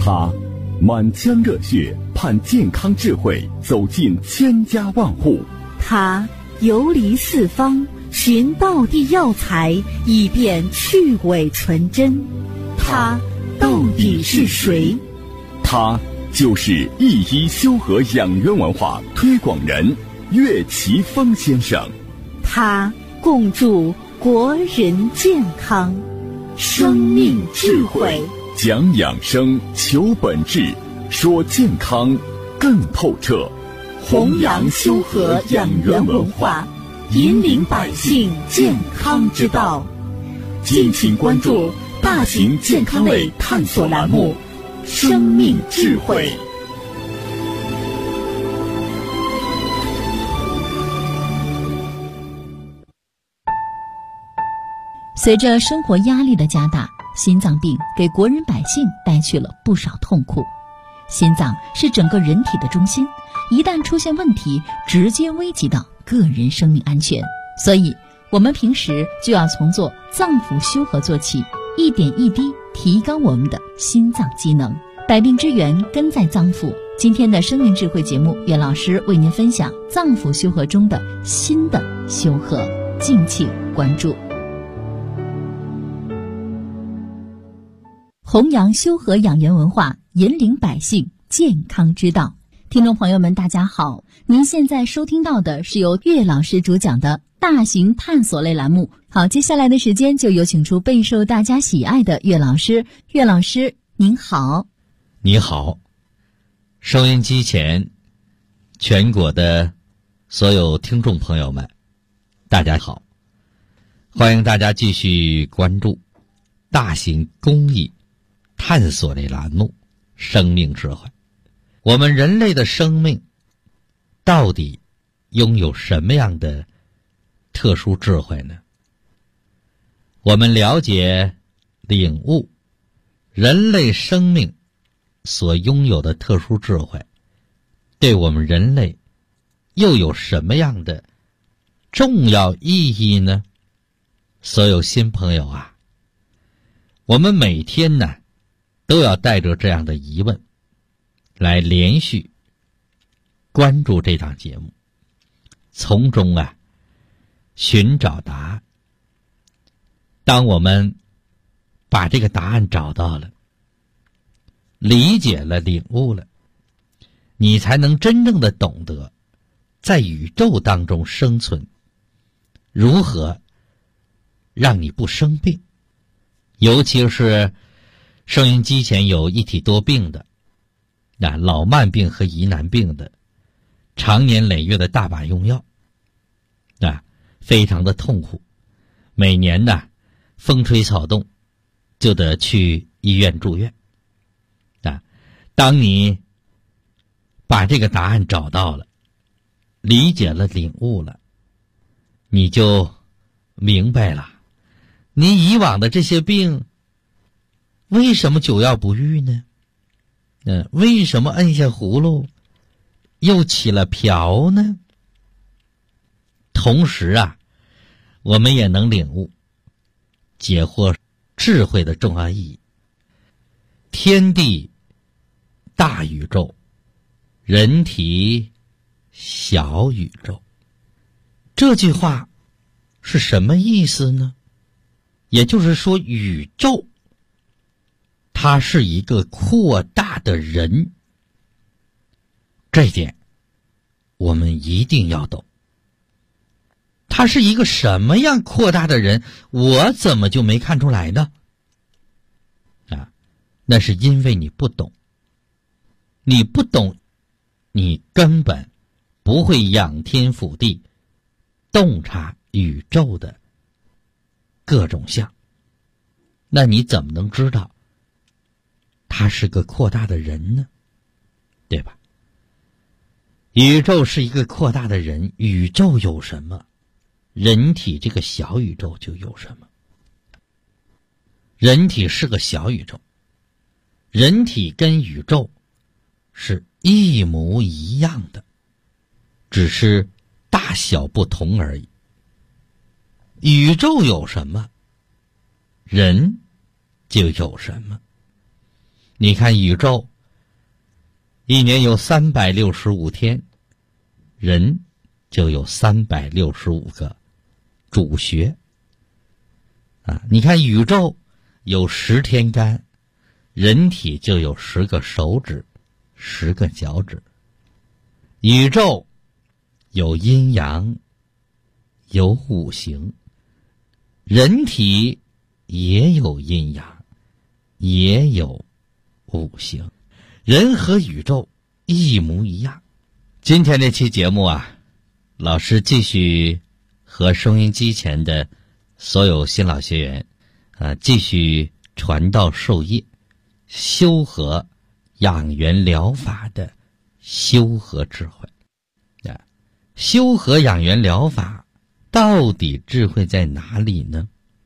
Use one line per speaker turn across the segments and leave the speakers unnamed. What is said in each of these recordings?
他满腔热血盼健康智慧走进千家万户，
他游离四方寻道地药材，以便去伪存真。他到底是谁？
他就是一一修和养元文化推广人岳奇峰先生。
他共筑国人健康，生命智慧，
讲养生，求本质，说健康更透彻，
弘扬修和养元文化，引领百姓健康之道。敬请关注大型健康类探索栏目《生命智慧》。
随着生活压力的加大，心脏病给国人百姓带去了不少痛苦。心脏是整个人体的中心，一旦出现问题，直接危及到个人生命安全。所以我们平时就要从做脏腑修和做起，一点一滴提高我们的心脏机能。百病之源根在脏腑。今天的生命智慧节目，岳老师为您分享脏腑修和中的心的修和，敬请关注。弘扬修和养元文化，引领百姓健康之道。听众朋友们大家好，您现在收听到的是由岳老师主讲的大型探索类栏目。好，接下来的时间就有请出备受大家喜爱的岳老师。岳老师您好。
你好，收音机前全国的所有听众朋友们大家好，欢迎大家继续关注大型公益探索类栏目生命智慧。我们人类的生命到底拥有什么样的特殊智慧呢？我们了解领悟人类生命所拥有的特殊智慧，对我们人类又有什么样的重要意义呢？所有新朋友啊，我们每天呢都要带着这样的疑问来连续关注这档节目，从中啊寻找答案。当我们把这个答案找到了，理解了，领悟了，你才能真正的懂得在宇宙当中生存，如何让你不生病。尤其是收音机前有一体多病的，老慢病和疑难病的，常年累月的大把用药，非常的痛苦。每年呢，风吹草动就得去医院住院。当你把这个答案找到了，理解了，领悟了，你就明白了，你以往的这些病为什么久药不愈呢？为什么摁下葫芦又起了瓢呢？同时啊，我们也能领悟解惑智慧的重要意义。天地大宇宙，人体小宇宙，这句话是什么意思呢？也就是说，宇宙它是一个扩大的人，这一点我们一定要懂。它是一个什么样扩大的人，我怎么就没看出来呢？那是因为你不懂。你不懂，你根本不会仰天俯地洞察宇宙的各种相，那你怎么能知道他是个扩大的人呢？对吧？宇宙是一个扩大的人，宇宙有什么，人体这个小宇宙就有什么。人体是个小宇宙，人体跟宇宙是一模一样的，只是大小不同而已。宇宙有什么，人就有什么。 你看宇宙一年有365天，人就有365个主穴啊。你看宇宙有10天干，人体就有10个手指，10个脚趾。宇宙有阴阳，有五行，人体也有阴阳，也有五行，人和宇宙一模一样。今天这期节目啊，老师继续和收音机前的所有新老学员继续传道授业，修和养元疗法的修和智慧啊。修和养元疗法到底智慧在哪里呢？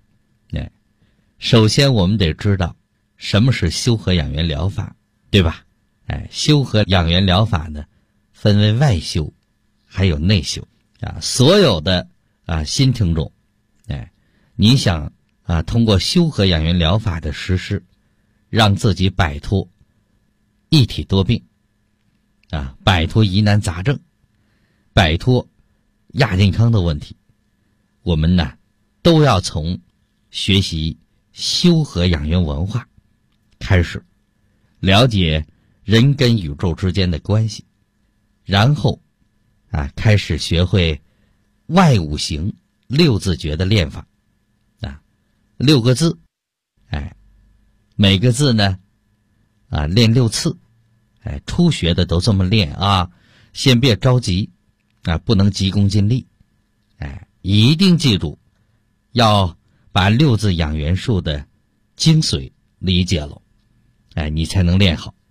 首先我们得知道什么是修和养元疗法，对吧？修和养元疗法呢，分为外修还有内修啊。所有的新听众，你想通过修和养元疗法的实施，让自己摆脱一体多病摆脱疑难杂症，摆脱亚健康的问题，我们呢都要从学习修和养元文化开始，了解人跟宇宙之间的关系，然后开始学会外五行6字诀的练法6个字，每个字呢练6次，初学的都这么练先别着急不能急功近利，一定记住要把6字养元术的精髓理解了，你才能练好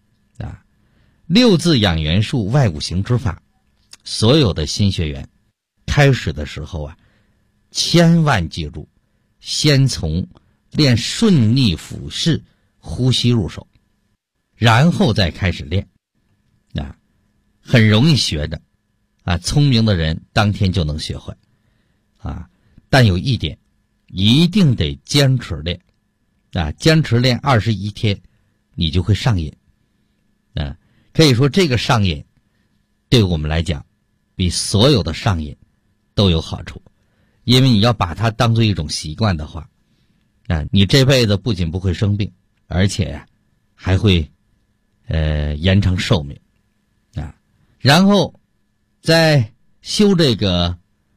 6字养元术外五行之法。所有的新学员开始的时候千万记住，先从练顺逆腹式呼吸入手，然后再开始练很容易学的聪明的人当天就能学会但有一点一定得坚持练坚持练21天，你就会上瘾可以说这个上瘾对我们来讲比所有的上瘾都有好处，因为你要把它当做一种习惯的话你这辈子不仅不会生病，而且还会延长寿命然后在修这个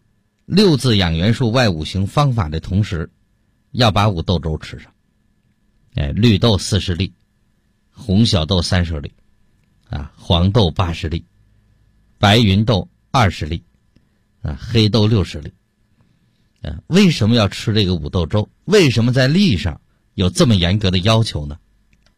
6字养元术外五行方法的同时，要把5豆粥吃上绿豆40粒，红小豆30粒黄豆80粒，白芸豆20粒黑豆60粒为什么要吃这个5豆粥？为什么在粒上有这么严格的要求呢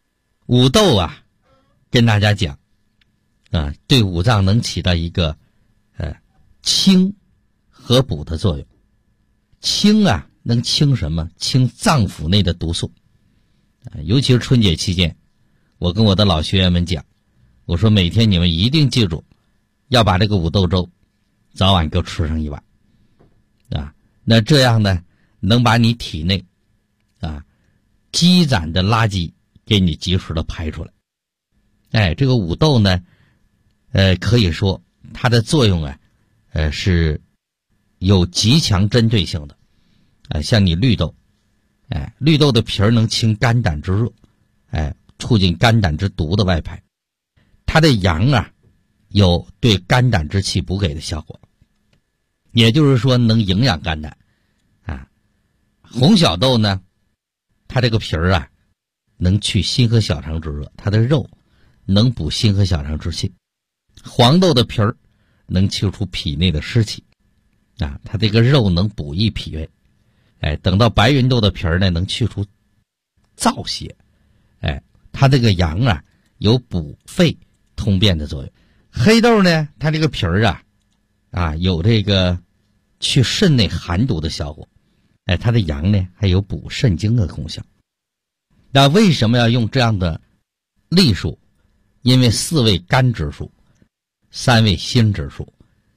？5豆跟大家讲对五脏能起到一个清和补的作用。清能清什么？清脏腑内的毒素尤其是春节期间，我跟我的老学员们讲，我说每天你们一定记住要把这个5豆粥早晚各吃上1碗那这样呢能把你体内积攒的垃圾给你及时的排出来这个5豆呢可以说它的作用是有极强针对性的像你绿豆绿豆的皮儿能清肝胆之热促进肝胆之毒的外排，它的阳有对肝胆之气补给的效果，也就是说能营养肝胆红小豆呢，它这个皮儿能去心和小肠之热，它的肉能补心和小肠之气。黄豆的皮儿能去除脾内的湿气它这个肉能补益脾胃等到白芸豆的皮儿呢能去除燥邪它这个阳有补肺通便的作用。黑豆呢，它这个皮儿有这个去肾内寒毒的效果它的阳呢还有补肾精的功效。那为什么要用这样的例数？因为4位肝指数，3位心指数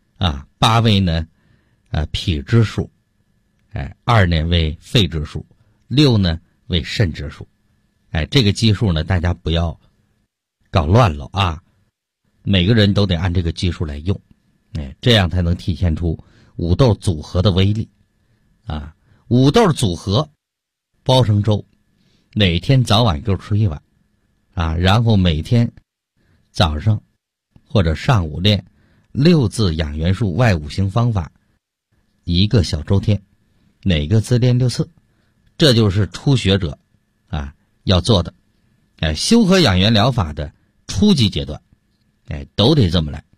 8位呢脾指数2呢为肺指数，6呢为肾指数这个基数呢大家不要搞乱了啊。每个人都得按这个技术来用，这样才能体现出五豆组合的威力啊。五豆组合煲成粥，每天早晚各吃一碗啊，然后每天早上或者上午练6字养元术外五行方法1个小周天，每个字练6次，这就是初学者啊要做的修和养元疗法的初级阶段，都得这么来。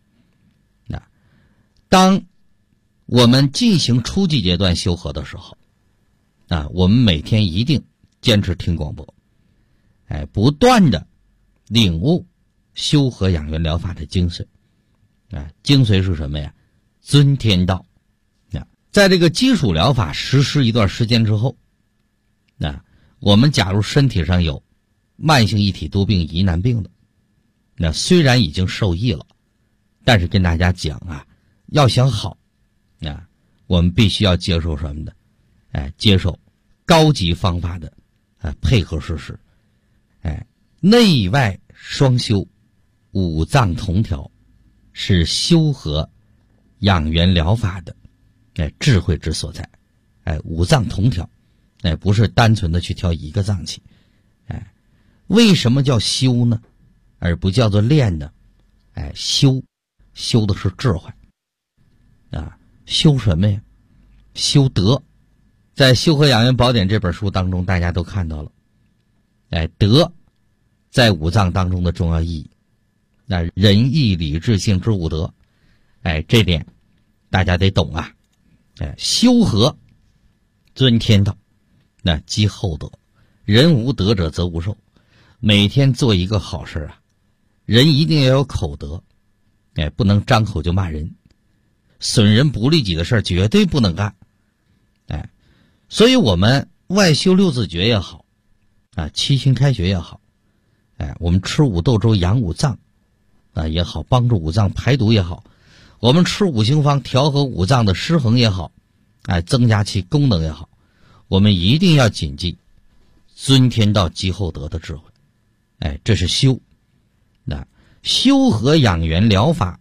当我们进行初级阶段修和的时候我们每天一定坚持听广播，不断的领悟修和养元疗法的精髓精髓是什么呀？尊天道。在这个基础疗法实施一段时间之后，我们假如身体上有慢性一体多病疑难病的，虽然已经受益了，但是跟大家讲要想好我们必须要接受什么的？接受高级方法的配合实施，内外双修，五脏同调，是修和养元疗法的智慧之所在。五脏同调，不是单纯的去调一个脏器。为什么叫修呢？而不叫做练呢？修的是智慧修什么呀？修德。在《修和养元宝典》这本书当中，大家都看到了德在五脏当中的重要意义。仁义礼智信之五德，这点大家得懂修和尊天道，积厚德。人无德者则无寿。每天做一个好事人一定要有口德，不能张口就骂人，损人不利己的事绝对不能干。所以我们外修6字诀也好七星开穴也好，我们吃五豆粥养五脏也好，帮助五脏排毒也好，我们吃五行方调和五脏的失衡也好，增加其功能也好，我们一定要谨记尊天道积厚德的智慧。这是修。修和养元疗法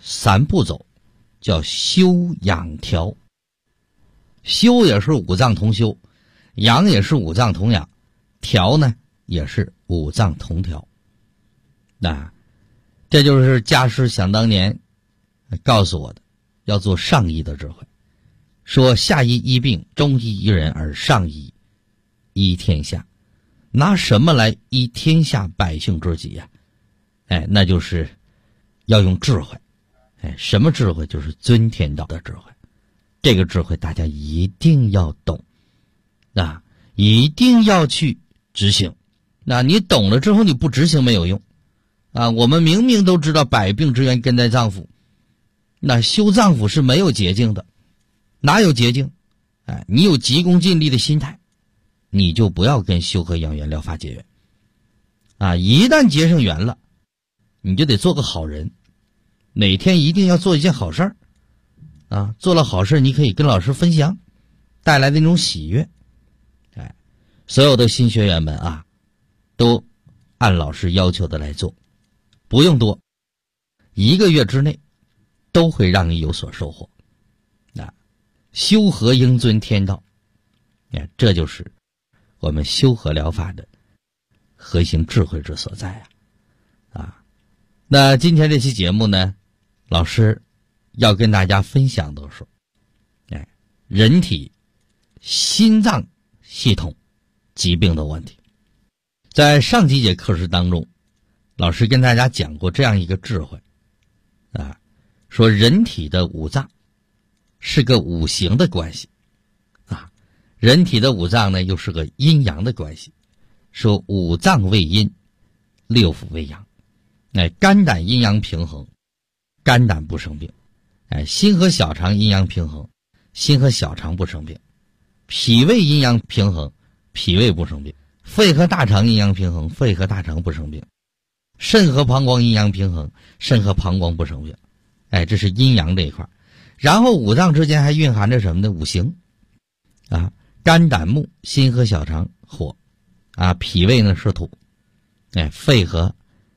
3步走，叫修养调。修也是五脏同修，养也是五脏同养，调呢也是五脏同调。这就是家师想当年告诉我的，要做上医的智慧。说下医医病，中医医人，而上医医天下。拿什么来医天下百姓之急呀？那就是要用智慧。什么智慧？就是尊天道的智慧。这个智慧大家一定要懂一定要去执行。你懂了之后你不执行没有用我们明明都知道百病之源根在脏腑，修脏腑是没有捷径的。哪有捷径？你有急功近利的心态，你就不要跟修和养元疗法结缘一旦结上缘了，你就得做个好人，每天一定要做一件好事儿做了好事你可以跟老师分享，带来的那种喜悦。所有的新学员们都按老师要求的来做，不用多，1个月之内都会让你有所收获。修和应尊天道，这就是我们修和疗法的核心智慧之所在那今天这期节目呢，老师要跟大家分享的是人体心脏系统疾病的问题。在上几节课时当中，老师跟大家讲过这样一个智慧说人体的五脏是个五行的关系人体的五脏呢又是个阴阳的关系。说五脏为阴，6腑为阳。肝胆阴阳平衡，肝胆不生病。心和小肠阴阳平衡，心和小肠不生病。脾胃阴阳平衡，脾胃不生病。肺和大肠阴阳平衡，肺和大肠不生病。肾和膀胱阴阳平衡，肾和膀胱不生病。这是阴阳这一块。然后五脏之间还蕴含着什么呢？五行肝胆木，心和小肠火脾胃呢是土肺和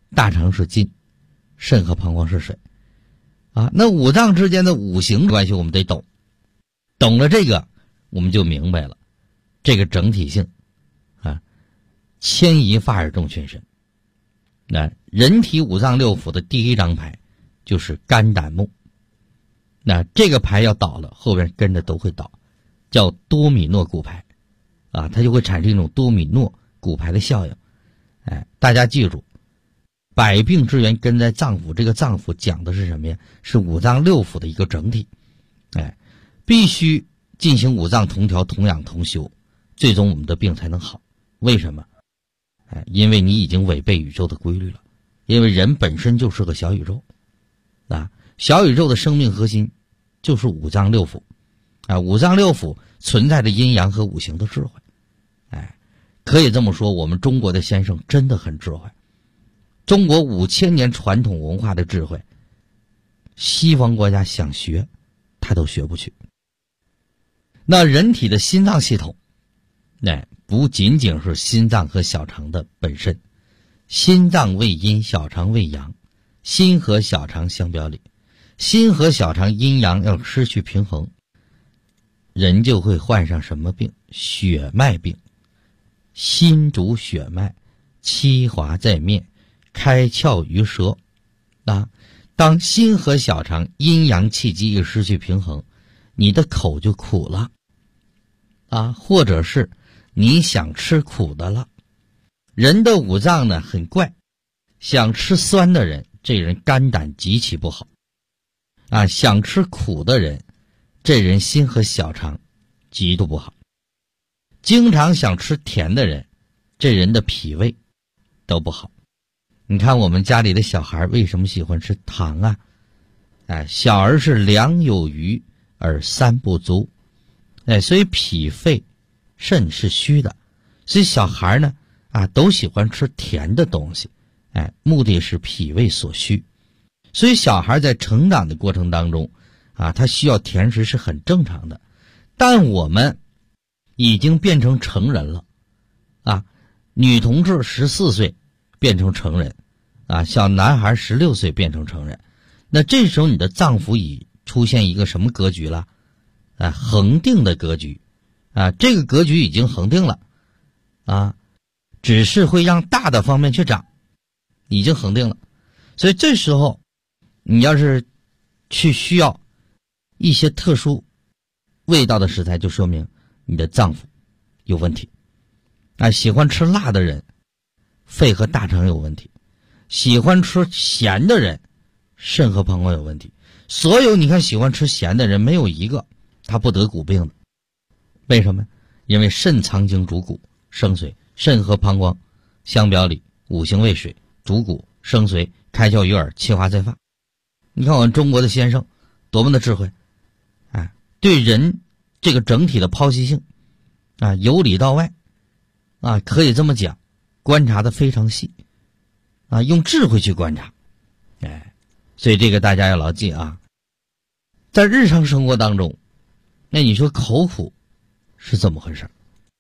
大肠是金，肾和膀胱是水啊。那五脏之间的五行关系我们得懂，懂了这个我们就明白了这个整体性啊，牵一发而动全身。那人体五脏六腑的第一张牌就是肝胆木，那这个牌要倒了，后边跟着都会倒，叫多米诺骨牌啊，它就会产生一种多米诺骨牌的效应。大家记住，百病之源根在脏腑，这个脏腑讲的是什么呀？是五脏六腑的一个整体。必须进行五脏同调、同养、同修，最终我们的病才能好。为什么？因为你已经违背宇宙的规律了。因为人本身就是个小宇宙啊，小宇宙的生命核心就是五脏六腑啊，五脏六腑存在着阴阳和五行的智慧。可以这么说，我们中国的先生真的很智慧。中国5000年传统文化的智慧，西方国家想学他都学不去。那人体的心脏系统不仅仅是心脏和小肠的本身，心脏为阴，小肠为阳，心和小肠相表里，心和小肠阴阳要失去平衡，人就会患上什么病？血脉病。心主血脉，七华在面，开窍于舌啊。当心和小肠阴阳气机一失去平衡，你的口就苦了啊，或者是你想吃苦的了。人的五脏呢很怪，想吃酸的人，这人肝胆极其不好啊；想吃苦的人，这人心和小肠极度不好。经常想吃甜的人，这人的脾胃都不好。你看我们家里的小孩为什么喜欢吃糖啊？小儿是粮有余而三不足，所以脾肺肾是虚的，所以小孩呢都喜欢吃甜的东西，目的是脾胃所虚。所以小孩在成长的过程当中他需要甜食是很正常的。但我们已经变成成人了女同志14岁变成成人小男孩16岁变成成人。那这时候你的脏腑已出现一个什么格局了？恒定的格局这个格局已经恒定了只是会让大的方面去长，已经恒定了。所以这时候你要是去需要一些特殊味道的食材，就说明你的脏腑有问题喜欢吃辣的人肺和大肠有问题，喜欢吃咸的人肾和膀胱有问题。所有你看喜欢吃咸的人没有一个他不得骨病的。为什么？因为肾藏精主骨生髓，肾和膀胱相表里，五行为水，主骨生髓，开窍于耳，气化在发。你看我们中国的先生多么的智慧对人这个整体的剖析性由里到外可以这么讲，观察的非常细用智慧去观察所以这个大家要牢记在日常生活当中，那你说口苦是怎么回事？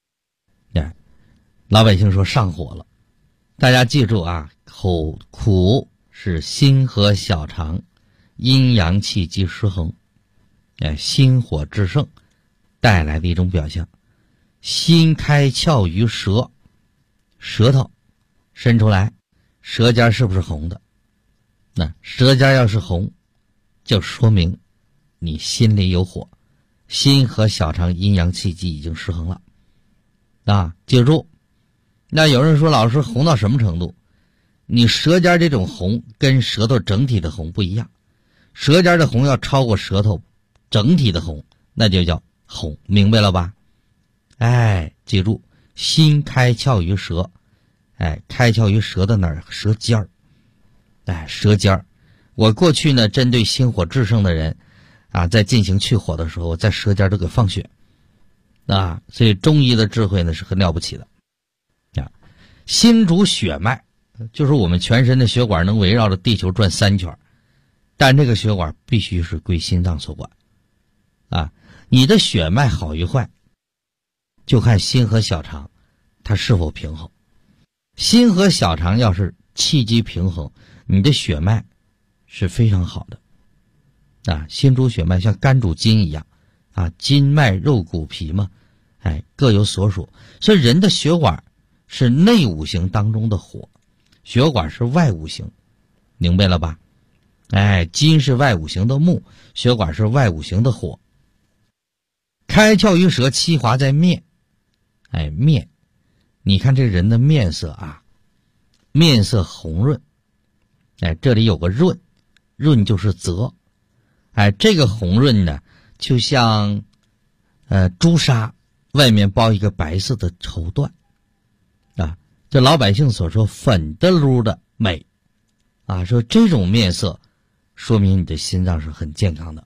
老百姓说上火了，大家记住口苦是心和小肠阴阳气机失衡心火制盛带来的一种表象。心开窍于舌，舌头伸出来，舌尖是不是红的？那舌尖要是红，就说明你心里有火，心和小肠阴阳气机已经失衡了记住。那有人说老师红到什么程度？你舌尖这种红跟舌头整体的红不一样，舌尖的红要超过舌头整体的红，那就叫红，明白了吧？记住，心开窍于舌，开窍于舌的哪儿？舌尖儿，舌尖儿。我过去呢，针对心火制盛的人在进行去火的时候，我在舌尖都给放血所以中医的智慧呢是很了不起的心主血脉，就是我们全身的血管能围绕着地球转3圈，但这个血管必须是归心脏所管你的血脉好与坏，就看心和小肠它是否平衡。心和小肠要是气机平衡，你的血脉是非常好的啊。心主血脉像肝主筋一样啊，筋脉肉骨皮嘛，各有所属。所以人的血管是内五行当中的火，血管是外五行，明白了吧？筋是外五行的木，血管是外五行的火。开窍于舌，七华在面。面，你看这人的面色啊，面色红润。这里有个润，润就是泽。这个红润呢，就像朱砂外面包一个白色的绸缎啊，这老百姓所说粉的噜的美啊，说这种面色说明你的心脏是很健康的。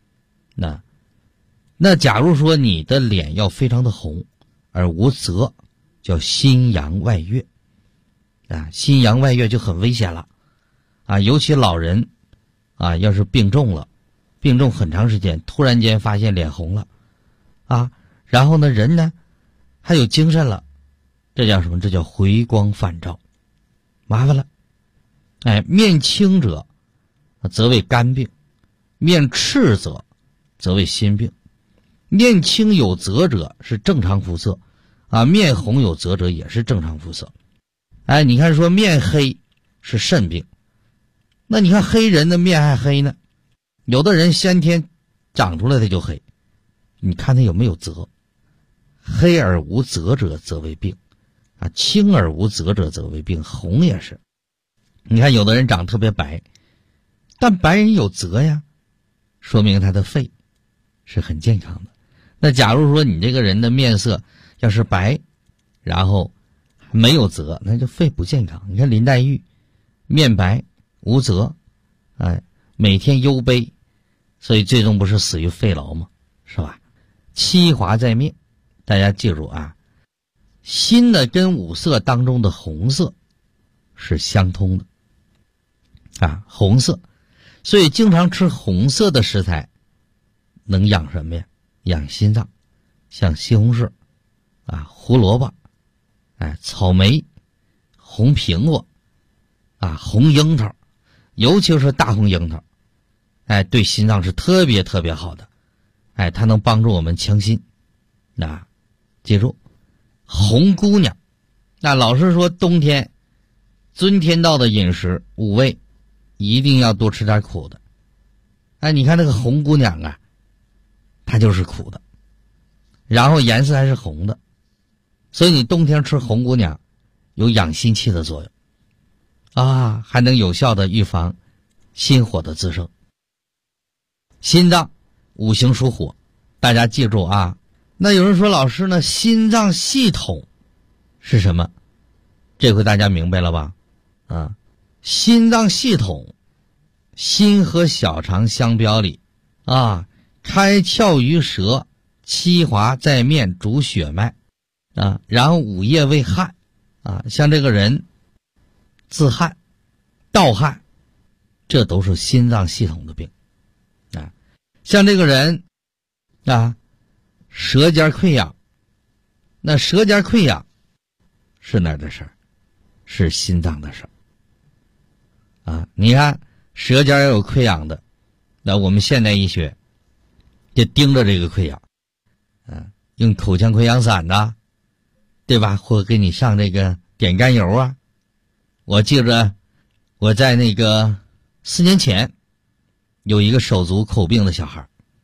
那假如说你的脸要非常的红而无泽，叫心阳外越啊，心阳外越就很危险了啊，尤其老人啊，要是病重了，病重很长时间，突然间发现脸红了啊，然后呢人呢还有精神了，这叫什么？这叫回光返照，麻烦了。面青者则为肝病，面赤则为心病。面青有泽者是正常肤色啊，面红有泽者也是正常肤色。你看说面黑是肾病，那你看黑人的面还黑呢，有的人先天长出来他就黑，你看他有没有泽？黑而无泽者则为病啊，青而无泽者则为病，红也是。你看有的人长特别白，但白人有泽呀，说明他的肺是很健康的。那假如说你这个人的面色要是白，然后没有泽，那就肺不健康。你看林黛玉面白无泽，每天忧悲，所以最终不是死于肺痨吗？是吧？七华在面，大家记住啊，心的跟五色当中的红色是相通的啊，红色，所以经常吃红色的食材能养什么呀？养心脏，像西红柿啊、胡萝卜、草莓、红苹果啊、红樱桃，尤其是大红樱桃，对心脏是特别特别好的，它能帮助我们强心。记住，红姑娘，那老师说冬天遵天道的饮食五味一定要多吃点苦的。你看那个红姑娘啊，它就是苦的，然后颜色还是红的，所以你冬天吃红姑娘有养心气的作用啊，还能有效的预防心火的滋生。心脏五行属火，大家记住啊。那有人说老师呢，心脏系统是什么？这回大家明白了吧？心脏系统，心和小肠相表里啊，开窍于舌，七华在面，主血脉啊，然后五液为汗啊，像这个人自汗、盗汗，这都是心脏系统的病啊。像这个人啊，舌尖溃疡，那舌尖溃疡是哪儿的事儿？是心脏的事儿啊。你看舌尖有溃疡的，那我们现代医学就盯着这个溃疡，用口腔溃疡散呐，对吧？或给你上这个点甘油啊。我记着我在那个4年前有一个手足口病的小孩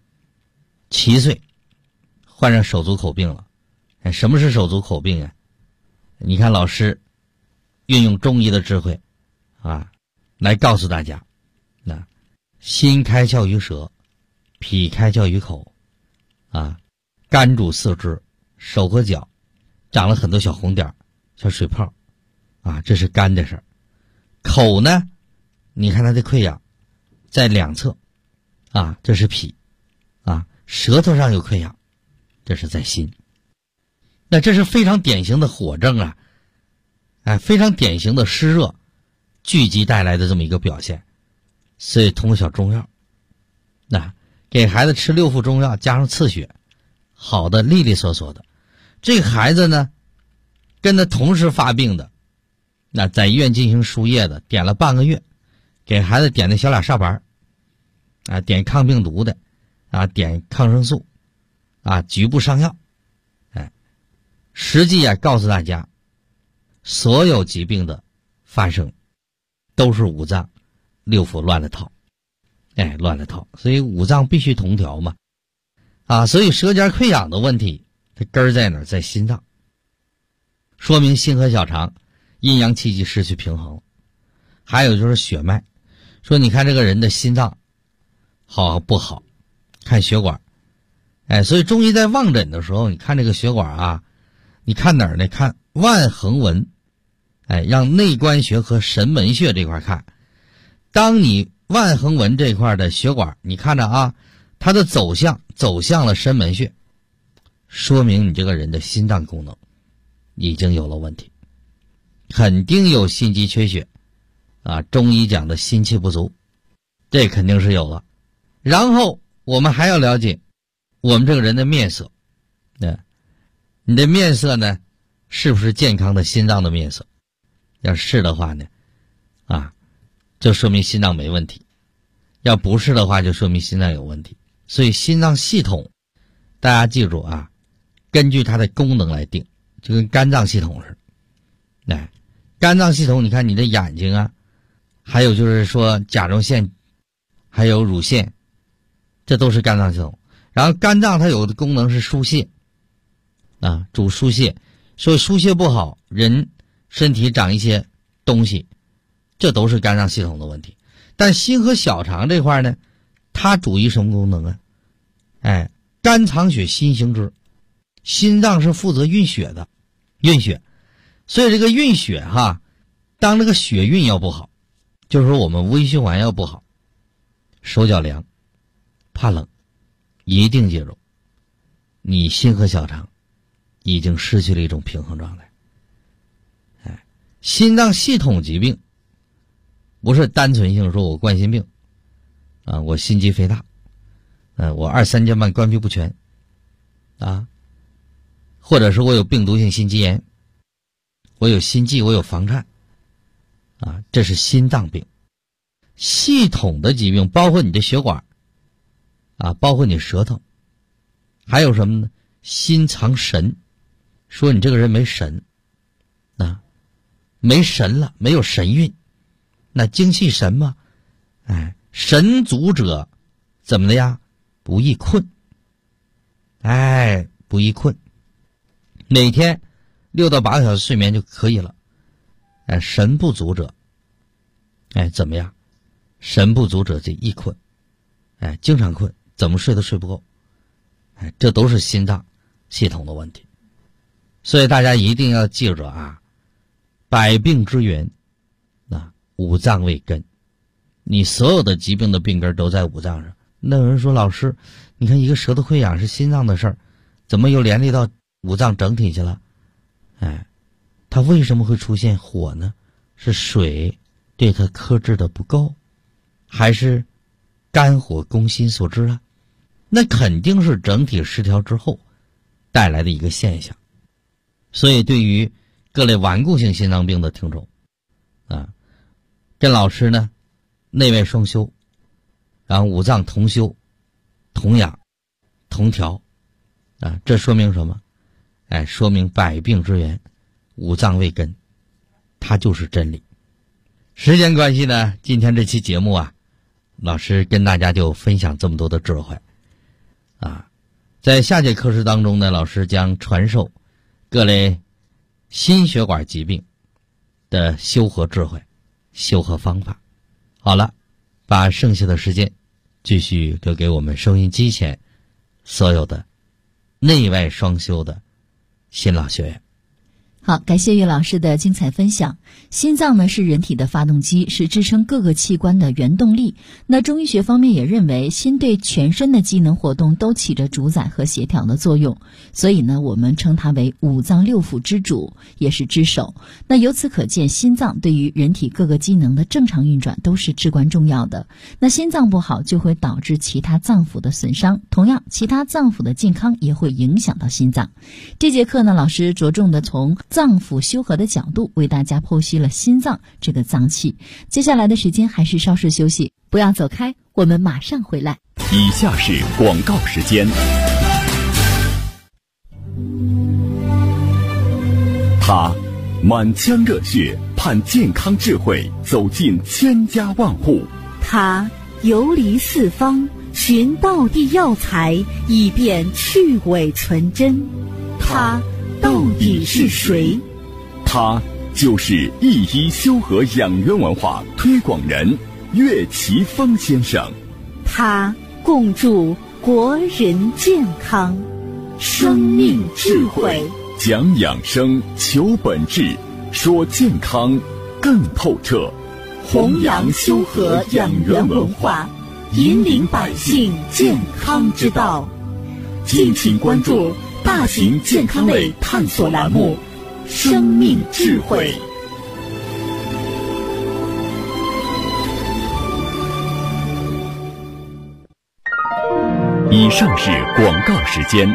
，7岁患上手足口病了。什么是手足口病啊？你看老师运用中医的智慧啊，来告诉大家，心开窍于舌，脾开窍于口啊，肝主四肢，手和脚长了很多小红点小水泡啊，这是肝的事儿。口呢，你看它的溃疡在两侧啊，这是脾啊，舌头上有溃疡，这是在心。那这是非常典型的火症啊，非常典型的湿热聚集带来的这么一个表现。所以通过小中药，给孩子吃6副中药加上刺血，好的利利索索的。这个孩子呢，跟他同时发病的那在医院进行输液的，点了半个月，给孩子点的小俩哨牌啊，点抗病毒的啊，点抗生素啊，局部上药。实际告诉大家，所有疾病的发生都是五脏六腑乱了套，乱了套，所以五脏必须同调嘛。所以舌尖溃疡的问题，它根儿在哪儿？在心脏，说明心和小肠阴阳气机失去平衡。还有就是血脉，说你看这个人的心脏好不好，看血管。所以中医在望诊的时候，你看这个血管啊，你看哪儿呢？看腕横纹，让内关穴和神门穴这块看。当你腕横纹这块的血管，你看着啊，它的走向了神门穴，说明你这个人的心脏功能已经有了问题，肯定有心肌缺血啊，中医讲的心气不足，这肯定是有了。然后我们还要了解我们这个人的面色，你的面色呢，是不是健康的心脏的面色？要是的话呢，就说明心脏没问题；要不是的话，就说明心脏有问题。所以心脏系统，大家记住啊，根据它的功能来定，就跟肝脏系统似的。肝脏系统，你看你的眼睛啊，还有就是说甲状腺，还有乳腺，这都是肝脏系统。然后肝脏它有的功能是疏泄。主疏泄，所以疏泄不好，人身体长一些东西，这都是肝脏系统的问题。但心和小肠这块呢，它主于什么功能啊？肝藏血，心行之。心脏是负责运血的，运血。所以这个运血当这个血运要不好，就是说我们微循环要不好，手脚凉，怕冷，一定记住，你心和小肠已经失去了一种平衡状态。心脏系统疾病不是单纯性说我冠心病我心肌肥大我二三尖瓣关闭不全或者是我有病毒性心肌炎，我有心悸，我有房颤这是心脏病。系统的疾病包括你的血管包括你舌头，还有什么呢？心藏神，说你这个人没神没神了，没有神韵，那精气神嘛，神足者怎么的呀？不易困，不易困，每天6到8个小时睡眠就可以了。神不足者，怎么样？神不足者就易困，经常困，怎么睡都睡不够，这都是心脏系统的问题。所以大家一定要记着百病之源五脏为根，你所有的疾病的病根都在五脏上。那有人说，老师，你看一个舌头溃疡是心脏的事儿，怎么又连累到五脏整体去了？它为什么会出现火呢？是水对它克制的不够，还是肝火攻心所致啊？那肯定是整体失调之后带来的一个现象。所以对于各类顽固性心脏病的听众跟老师呢内外双修，然后五脏同修同养同调这说明什么？说明百病之源五脏为根，它就是真理。时间关系呢，今天这期节目老师跟大家就分享这么多的智慧在下节课时当中呢，老师将传授各类心血管疾病的修和智慧、修和方法。好了，把剩下的时间继续留给我们收音机前所有的内外双修的新老学员。
好，感谢岳老师的精彩分享。心脏呢是人体的发动机，是支撑各个器官的原动力。那中医学方面也认为，心对全身的机能活动都起着主宰和协调的作用，所以呢，我们称它为五脏六腑之主，也是之首。那由此可见，心脏对于人体各个机能的正常运转都是至关重要的。那心脏不好，就会导致其他脏腑的损伤，同样，其他脏腑的健康也会影响到心脏。这节课呢，老师着重的从脏腑修和的角度，为大家剖析了心脏这个脏器。接下来的时间还是稍事休息，不要走开，我们马上回来。
以下是广告时间。他满腔热血，盼健康智慧走进千家万户。
他游离四方，寻道地药材，以便去伪存真。他到底是谁？
他就是一医修和养元文化推广人岳奇峰先生。
他共筑国人健康，生命智慧，
讲养生，求本质，说健康更透彻，
弘扬修和养元文化，引领百姓健康之道。敬请关注大型健康类探索栏目《生命智慧》。
以上是广告时间。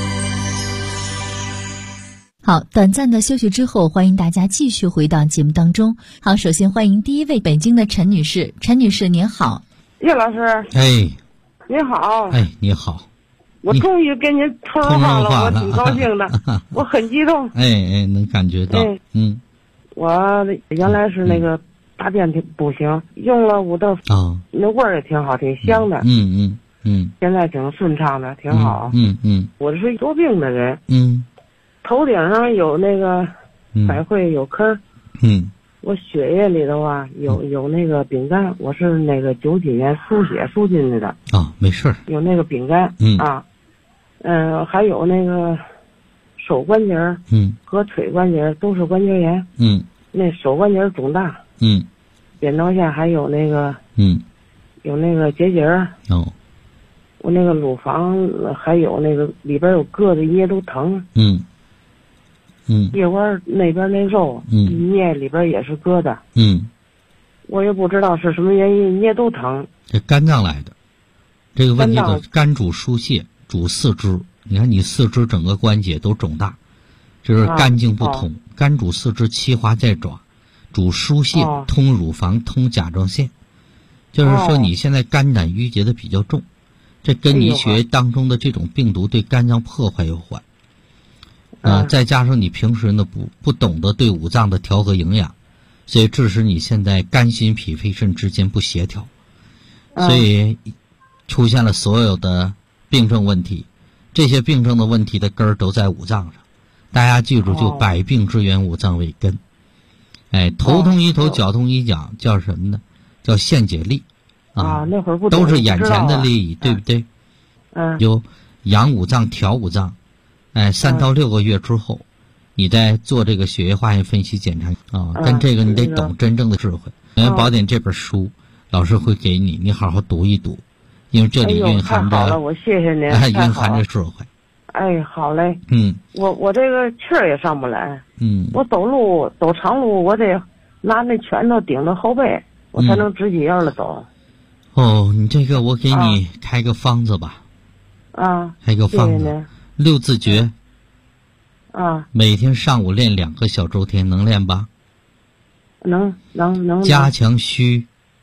好，短暂的休息之后，欢迎大家继续回到节目当中。好，首先欢迎第一位北京的陈女士。陈女士您好。
叶老师，
哎，
你好。
哎，你好。
我终于跟您通上话了，我挺高兴的，我很激动。
哎，能感觉到。
我原来是那个大便不行，用了五豆那味儿也挺好，挺香的。现在挺顺畅的，挺好。我是多病的人。头顶上有那个百会有坑。我血液里头啊有那个丙肝，我是那个90几年输血输进去的。
没事儿。
有那个丙肝。还有那个手关节和腿关节都是关节炎。那手关节肿大。扁桃腺还有那个有那个结节。我那个乳房还有那个里边有疙瘩，一捏都疼。腋窝那边那肉一捏里边也是疙瘩。我也不知道是什么原因，捏都疼。
这肝脏来的，这个问题的肝主疏泄，主四肢。你看你四肢整个关节都肿大，这是肝经不通。肝主四肢，七华在爪，主疏泄，通乳房，通甲状腺。就是说你现在肝胆郁结的比较重，这跟你血液当中的这种病毒对肝脏破坏有关。再加上你平时呢不懂得对五脏的调和营养，所以致使你现在肝心脾肺肾之间不协调，所以出现了所有的病症问题。这些病症的问题的根儿都在五脏上，大家记住，就百病之源五脏为根。头痛医头，脚痛医脚，叫什么呢？叫腺解痢
那会儿不
都是眼前的利益，对不对？有养五脏调五脏。3到6个月之后，你再做这个血液化验分析检查跟这个你得懂真正的智慧。《元宝典》这本书，老师会给你，你好好读一读，因为这里蕴含着，
太好了，我谢谢您，
蕴含着智慧。
好嘞。我这个气儿也上不来。我走长路，我得拿那拳头顶着后背，我才能直起腰来走。
你这个我给你开个方子吧。开个方子。6字诀。每天上午练2个小周天，能练吧？
能。
加强虚。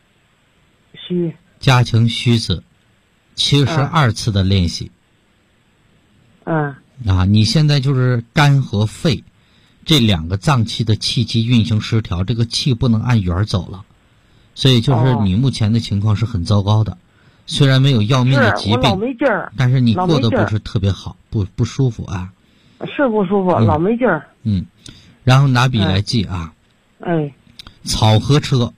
加强虚字，72次的练习。你现在就是肝和肺这2个脏器的气机运行失调，这个气不能按圆走了，所以就是你目前的情况是很糟糕的。虽然没有要命的疾病，
我老没劲儿，
但是你过得不是特别好，不舒服啊。
是不舒服，老没劲儿。
然后拿笔来记啊。草和车。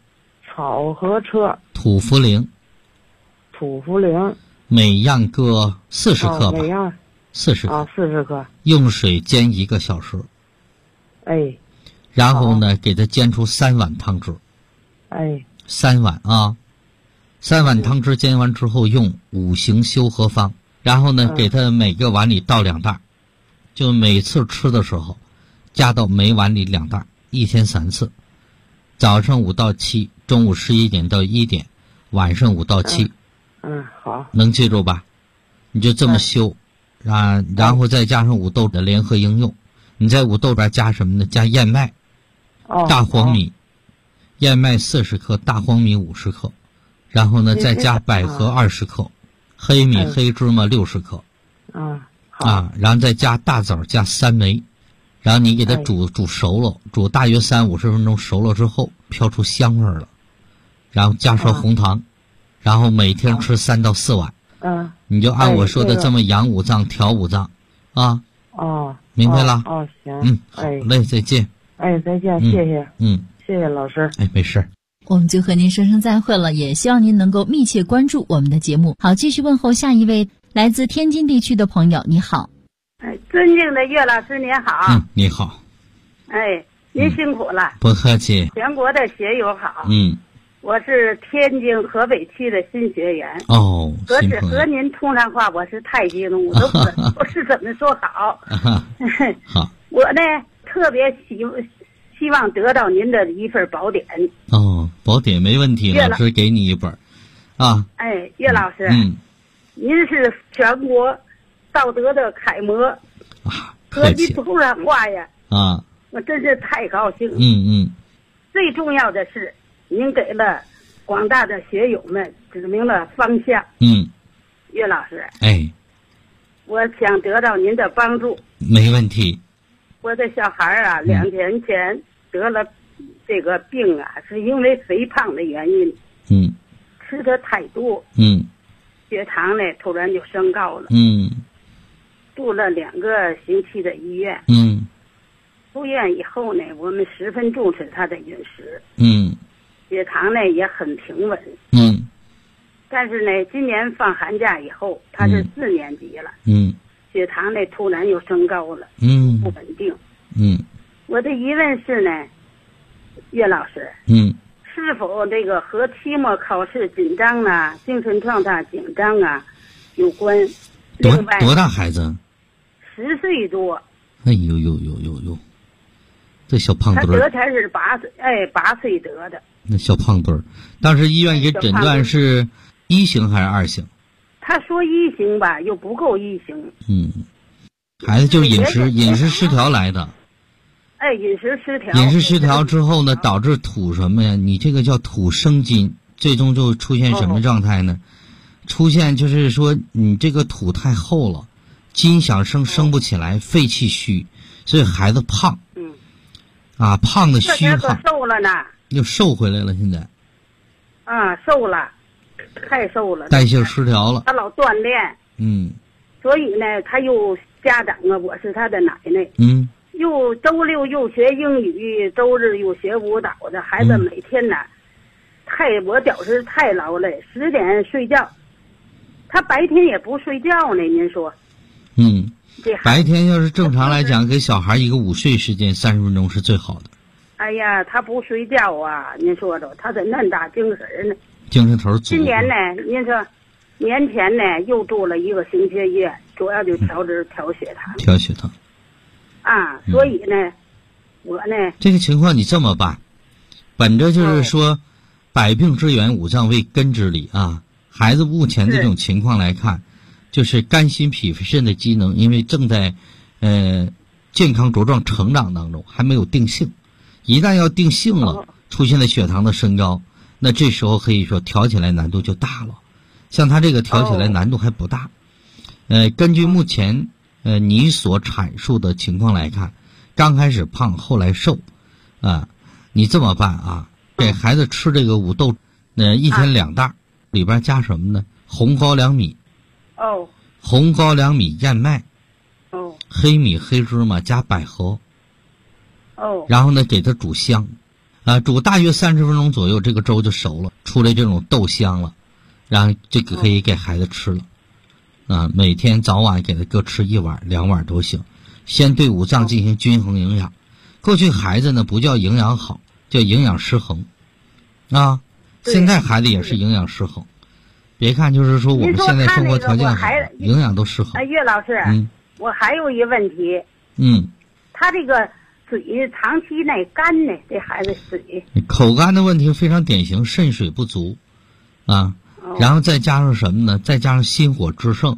土茯苓。每样各40克吧。
每样40克。40克。
用水煎1个小时。然后呢，给它煎出3碗汤汁。3碗啊。3碗汤汁煎完之后，用5行修和方，然后呢，给它每个碗里倒2袋，就每次吃的时候，加到每碗里2袋，1天3次，早上5到7，中午11点到1点，晚上5到7。
好。
能记住吧？你就这么修，然后再加上5豆的联合应用， 你在五豆边加什么呢？加燕麦，大黄米，燕麦40克，大黄米50克，然后呢再加百合20克，黑米黑芝麻60克，然后再加大枣加3枚，然后你给它煮熟了，煮大约30-50分钟，熟了之后飘出香味了，然后加上红糖，然后每天吃3到4碗。你就按我说的这么养五脏调五脏啊。明白了。
行。
好嘞，再见。
再见，谢谢。谢谢老师。
没事。
我们就和您说声再会了，也希望您能够密切关注我们的节目。好，继续问候下一位来自天津地区的朋友，你好。
尊敬的岳老师您好。
你好。
您辛苦了。
不客气。
全国的学友好。我是天津河北区的新学员。和您通上话，我是太激动，我都不是怎么说好。
好。
我呢特别希望得到您的一份宝典。
宝典没问题，老师给你一本。
岳老师，您是全国道德的楷模。和您通上话呀。我真是太高兴。最重要的是，您给了广大的学友们指明了方向。岳老师。我想得到您的帮助。
没问题。
我的小孩啊，2年前得了这个病啊，是因为肥胖的原因。吃的太多。血糖呢突然就升高了。住了2个星期的医院。出院以后呢，我们十分重视他的饮食。血糖呢也很平稳。但是呢，今年放寒假以后，他是4年级了。血糖呢突然又升高了。不稳定。我的疑问是呢，岳老师。是否这个和期末考试紧张啊、精神状态紧张啊有关？
多大孩子
？10岁多。
这小胖墩儿。
他得才是8岁，8岁得的。
那小胖墩儿，当时医院给诊断是1型还是2型？
他说1型吧，又不够1型。
孩子就是饮食失调来的。
饮食失调。
饮食失调之后呢，导致土什么呀？你这个叫土生金，最终就出现什么状态呢？出现就是说你这个土太厚了，金想生不起来，肺气虚，所以孩子胖。胖的虚胖。
瘦了呢。
又瘦回来了，现在。
瘦了，太瘦了。
代谢失调了。
他老锻炼。所以呢，他又家长啊，我是他的奶奶。又周6又学英语，周日又学舞蹈的孩子，每天呢，我觉是太劳累，10点睡觉，他白天也不睡觉呢。您说？
白天要是正常来讲，给小孩一个午睡时间30分钟是最好的。
他不睡觉啊！您说着，他怎那大精神呢？
精神头足。
今年呢，您说，年前呢又住了1个星期医院，主要就调血糖。
调血糖。
所以呢，我呢，
这个情况你这么办，本着就是说，百病之源，五脏为根之理啊。孩子目前这种情况来看，就是肝心脾肺肾的机能，因为正在健康茁壮成长当中，还没有定性。一旦要定性了，出现了血糖的升高，那这时候可以说调起来难度就大了。像他这个调起来难度还不大。根据目前你所阐述的情况来看，刚开始胖，后来瘦，你这么办啊？给孩子吃这个五豆，一天2袋，里边加什么呢？红高粱米。红高粱米、燕麦。黑米、黑芝麻加百合。然后呢，给它煮香，煮大约30分钟左右，这个粥就熟了，出来这种豆香了，然后这个可以给孩子吃了。每天早晚给他各吃1碗、2碗都行，先对五脏进行均衡营养。过去孩子呢不叫营养好，叫营养失衡，现在孩子也是营养失衡。别看就是说我们现在生活条件好，营养都失衡。
岳老师，我还有一个问题。他这个水长期内干呢，这孩子水
口干的问题非常典型，肾水不足然后再加上什么呢？再加上心火之盛，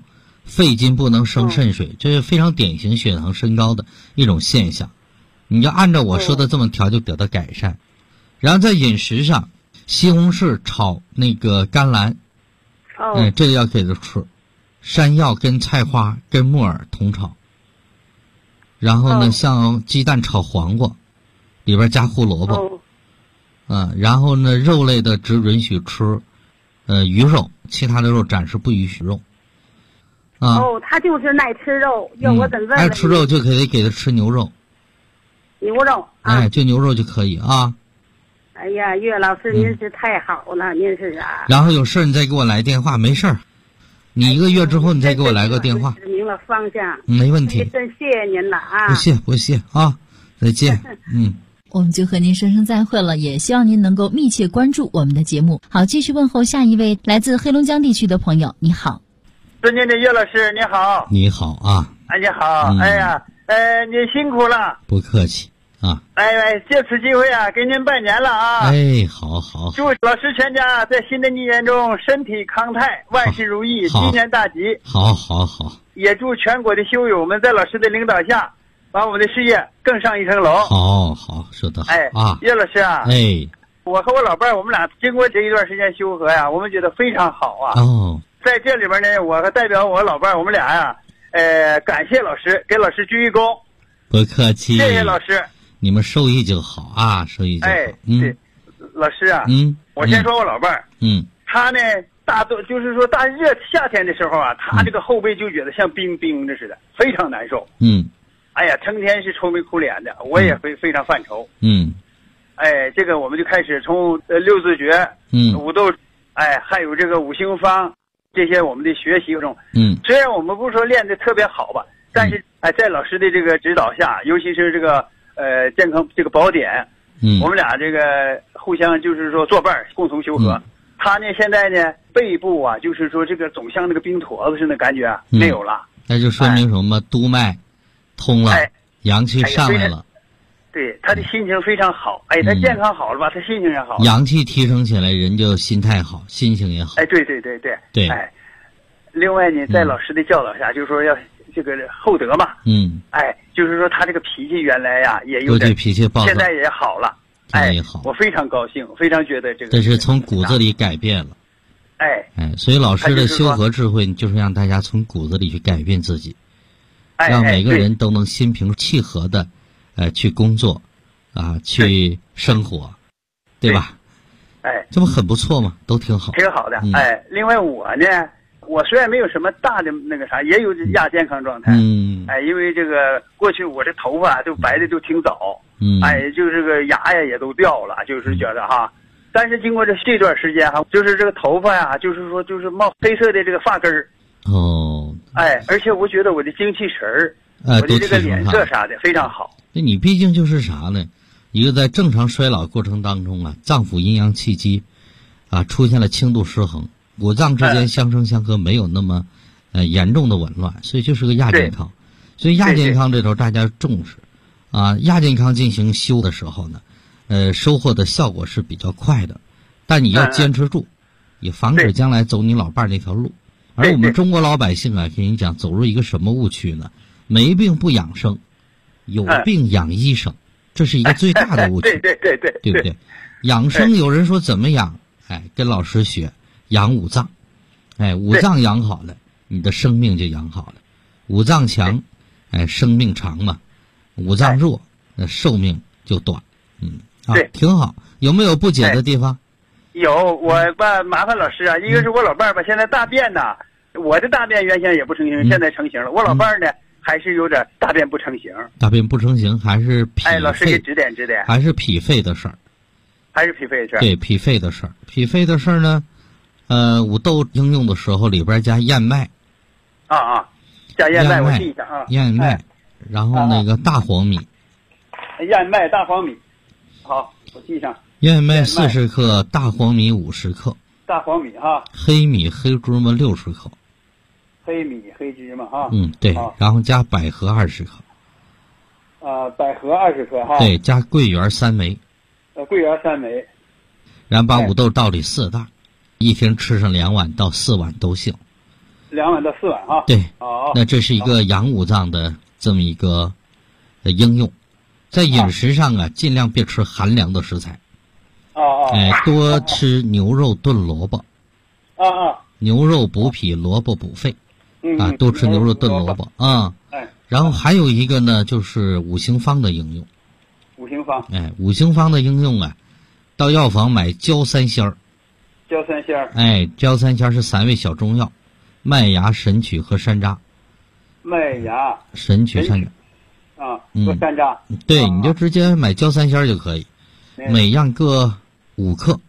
肺筋不能生肾水，这是非常典型血糖升高的一种现象。你要按照我说的这么调，就得到改善。然后在饮食上，西红柿炒那个甘蓝，这个要给他吃。山药跟菜花跟木耳同炒。然后呢，像鸡蛋炒黄瓜，里边加胡萝卜。然后呢，肉类的只允许吃鱼肉，其他的肉暂时不允许肉。
他就是爱吃肉，要我怎么
爱吃肉就可以给他吃牛肉。
牛肉
就牛肉就可以啊。
哎呀，岳老师您是太好了，您是啊。
然后有事你再给我来电话，没事儿。你1个月之后你再给我来个电话。
指明了方向。
没问题。
真谢谢您了啊。
不谢啊，再见。
我们就和您说声再会了，也希望您能够密切关注我们的节目。好，继续问候下一位来自黑龙江地区的朋友。你好，
尊敬的岳老师，你好。
你好啊。
你好。哎呀，您辛苦了。
不客气啊。
借此机会啊，给您拜年了啊。
好。
祝老师全家在新的一年中身体康泰，万事如意，鸡年大吉。
好。
也祝全国的修友们在老师的领导下，把我们的事业更上一层楼。
好，说得好。
岳老师啊。我和我老伴儿，我们俩经过这一段时间修和呀，我们觉得非常好啊。在这里边呢，我代表我老伴儿，我们俩呀，感谢老师，给老师鞠一躬。
不客气。
谢谢老师。
你们受益就好啊，受益就好。
对，老师啊，我先说我老伴儿，他呢，就是说大热夏天的时候啊，他这个后背就觉得像冰着似的，非常难受。哎呀，成天是愁眉苦脸的，我也会非常犯愁。这个我们就开始从六字诀、五斗，还有这个五行方这些我们的学习中。虽然我们不是说练得特别好吧，但是在老师的这个指导下，尤其是这个健康这个宝典，我们俩这个互相就是说作伴共同修和。他呢现在呢背部啊，就是说这个总像那个冰坨子似的感觉没有了。
那就说明什么？督脉通了，阳气上来了。
对，他的心情非常好。他健康好了吧，他心情也好。
阳气提升起来，人就心态好，心情也好。
对。另外呢，在老师的教导下，就是说要这个厚德嘛。就是说他这个脾气原来呀也有点
脾气暴躁，
现在也好了。
也好。
我非常高兴，非常觉得这个。
这是从骨子里改变了。所以老师的修和智慧就是让大家从骨子里去改变自己，让每个人都能心平气和的。去工作，去生活，对吧？这不很不错吗？都挺好，
挺好的。另外我呢，我虽然没有什么大的那个啥，也有亚健康状态。因为这个过去我这头发都白的都挺早。就是这个牙呀也都掉了，就是觉得哈。但是经过这段时间哈，就是这个头发呀，就是说就是冒黑色的这个发根儿。而且我觉得我的精气神儿，我的这个脸色啥的非常好。
那你毕竟就是啥呢？一个在正常衰老过程当中脏腑阴阳气机出现了轻度失衡，五脏之间相生相克，没有那么严重的紊乱，所以就是个亚健康。所以亚健康这头大家重视亚健康进行修的时候呢，收获的效果是比较快的，但你要坚持住，也防止将来走你老伴那条路。而我们中国老百姓跟你讲，走入一个什么误区呢？没病不养生，有病养医生，这是一个最大的误区。对不对？养生有人说怎么养？跟老师学，养五脏。五脏养好了，你的生命就养好了。五脏强，生命长嘛；五脏弱，那寿命就短。挺好。有没有不解的地方？
有，我麻烦老师啊，一个是我老伴儿现在大便呢，我的大便原先也不成型，现在成型了。我老伴儿呢，还是有点大便不成型。
大便不成型还是脾肺？
老师给指点指点。
还是脾肺的事儿。
还是脾肺的事儿。
对，脾肺的事儿。脾肺的事儿呢，五豆应用的时候里边加燕麦。
加燕麦，我记一下
燕麦，然后那个大黄米。
燕麦大黄米，好，我记上。
燕麦40克，大黄米50克。
大黄米
黑米黑芝麻60克。
黑米黑芝麻
对，然后加百合20克。
百合20克
对，加桂圆3枚。
桂圆3枚。
然后把五豆倒里4袋，一天吃上2碗到4碗都行。
2碗到4碗啊。
对，那这是一个养五脏的这么一个应用，在饮食上啊，尽量别吃寒凉的食材。多吃牛肉炖萝卜。牛肉补脾，萝卜补肺。多吃牛肉炖萝卜啊。然后还有一个呢，就是五行方的应用。
五行方。
五行方的应用啊，到药房买焦三仙儿。
焦三仙儿。
焦三仙儿是3味小中药，麦芽、神曲和山楂。
麦芽、
神曲、山楂。
和山楂。
对，你就直接买焦三仙儿就可以，每样各5克。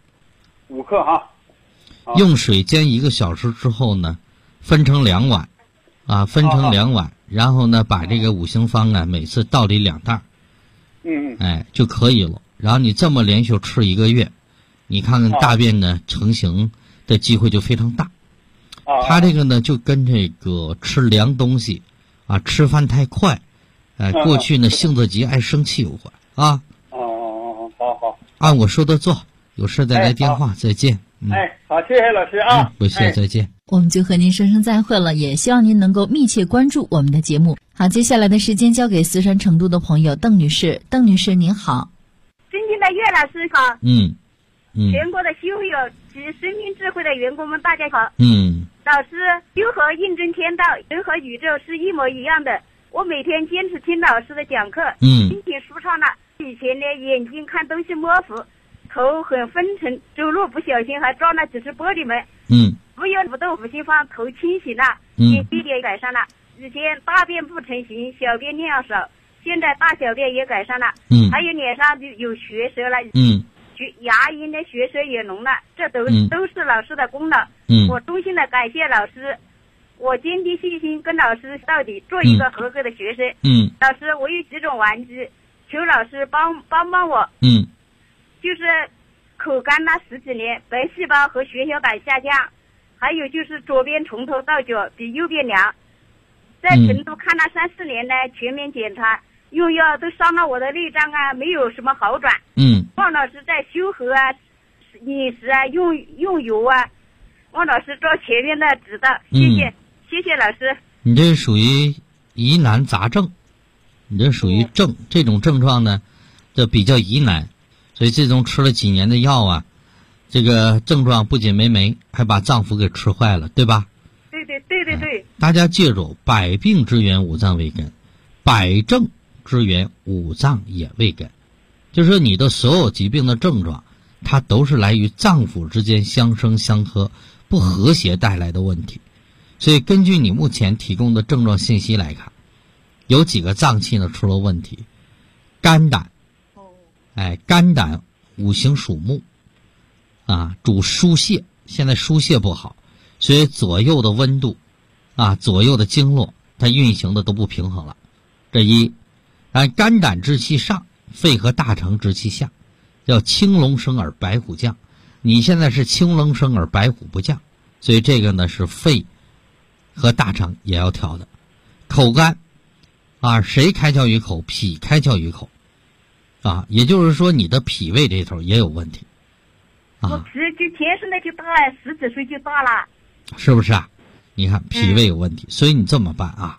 5克哈。
用水煎1个小时之后呢，分成2碗，分成2碗，然后呢，把这个五行方啊，每次倒里2袋，就可以了。然后你这么连续吃1个月，你看看大便呢成型的机会就非常大。它这个呢就跟这个吃凉东西吃饭太快，过去呢性子急爱生气有关啊。
好，
按我说的做，有事再来电话，再见。
好，谢谢老师啊。
不谢，再见。
我们就和您说声再会了，也希望您能够密切关注我们的节目。好，接下来的时间交给四川成都的朋友邓女士。邓女士您好。
尊敬的岳老师好。全国的修友及生命智慧的员工们大家好。老师，修和印证天道，人和宇宙是一模一样的。我每天坚持听老师的讲课，心情舒畅了。以前呢，眼睛看东西模糊，头很昏沉，走路不小心还撞了几次玻璃门。不用不动五行方，头清醒了，也一点改善了。以前大便不成形，小便量少，现在大小便也改善了。还有脸上有血色了。牙龈的血色也浓了，这都是老师的功劳。我衷心的感谢老师，我坚定信心跟老师到底，做一个合格的学生。老师，我有几种顽疾，求老师帮我。就是口干了10几年，白细胞和血小板下降，还有就是左边从头到脚比右边凉。在成都看了3、4年呢，全面检查，用药都伤了我的内脏没有什么好转。汪老师在修和饮食用油汪老师做全面的指导，谢谢老师。
你这属于疑难杂症，你这属于这种症状呢，就比较疑难，所以这种吃了几年的药这个症状不仅没，还把脏腑给吃坏了，对吧？
对。
大家记住，百病之源五脏为根，百症之源五脏也为根。就是说你的所有疾病的症状，它都是来于脏腑之间相生相克不和谐带来的问题。所以根据你目前提供的症状信息来看，有几个脏器呢出了问题。肝胆，肝胆五行属木主疏泄，现在疏泄不好，所以左右的温度左右的经络它运行的都不平衡了。这一，肝胆之气上，肺和大肠之气下，叫青龙生而白虎降。你现在是青龙生而白虎不降，所以这个呢是肺和大肠也要调的。口干谁开窍于口？脾开窍于口也就是说你的脾胃这头也有问题
我脾就天生的就大10几岁就大了，
是不是你看脾胃有问题，所以你这么办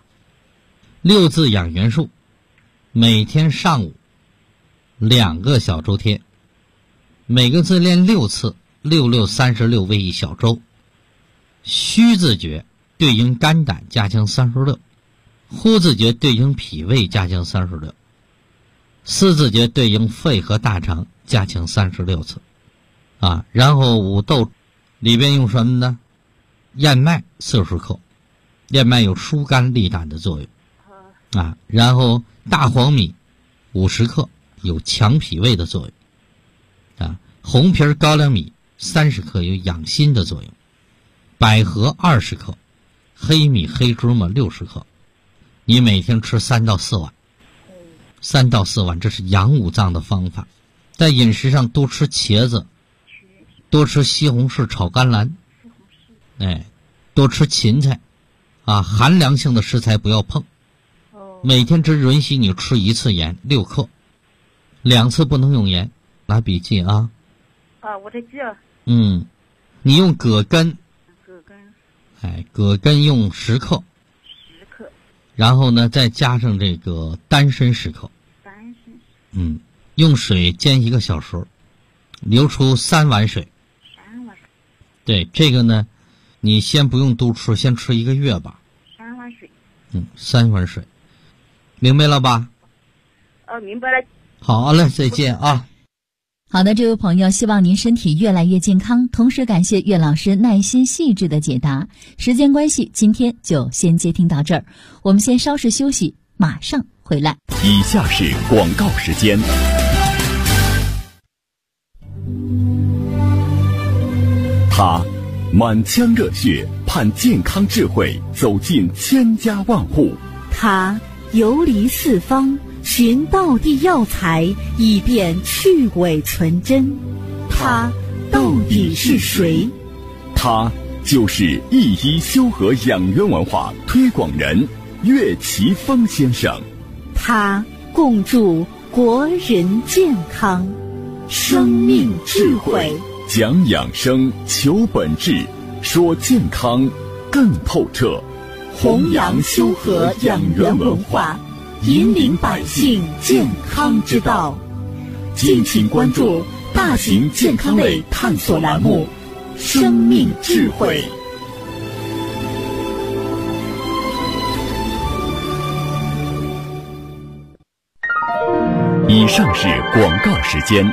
6字养元术，每天上午2个小周天，每个字练6次，6、6、36为1小周。虚字诀对应肝胆加强36，呼字诀对应脾胃加强36，四字诀对应肺和大肠加强36次然后五豆里边用什么呢？燕麦40克，燕麦有疏肝利胆的作用然后大黄米50克，有强脾胃的作用红皮高粱米30克，有养心的作用。百合20克，黑米黑芝麻60克，你每天吃3到4碗，3到4碗，这是养五脏的方法。在饮食上多吃茄子，多吃西红柿炒甘蓝，多吃芹菜寒凉性的食材不要碰。每天只允许你吃1次盐6克，2次不能用盐。拿笔记
我在记
你用葛根葛根用10克，然后呢再加上这个丹参10克，用水煎1个小时，流出3碗水。对，这个呢你先不用多吃，先吃1个月吧。
3碗水。
3碗水，明白了吧？
明白了。
好嘞，再见啊。
好的，这位朋友，希望您身体越来越健康，同时感谢岳老师耐心细致的解答。时间关系，今天就先接听到这儿，我们先稍事休息，马上回来。
以下是广告时间。他满腔热血盼健康智慧走进千家万户，
他游离四方寻道地药材，以便去伪存真。他到底是谁？
他就是一医修和养元文化推广人岳奇峰先生。
他共筑国人健康，生命智慧，
讲养生，求本质，说健康更透彻，
弘扬修和养元文化，引领百姓健康之道。敬请关注大型健康类探索栏目《生命智慧》。
以上是广告时间。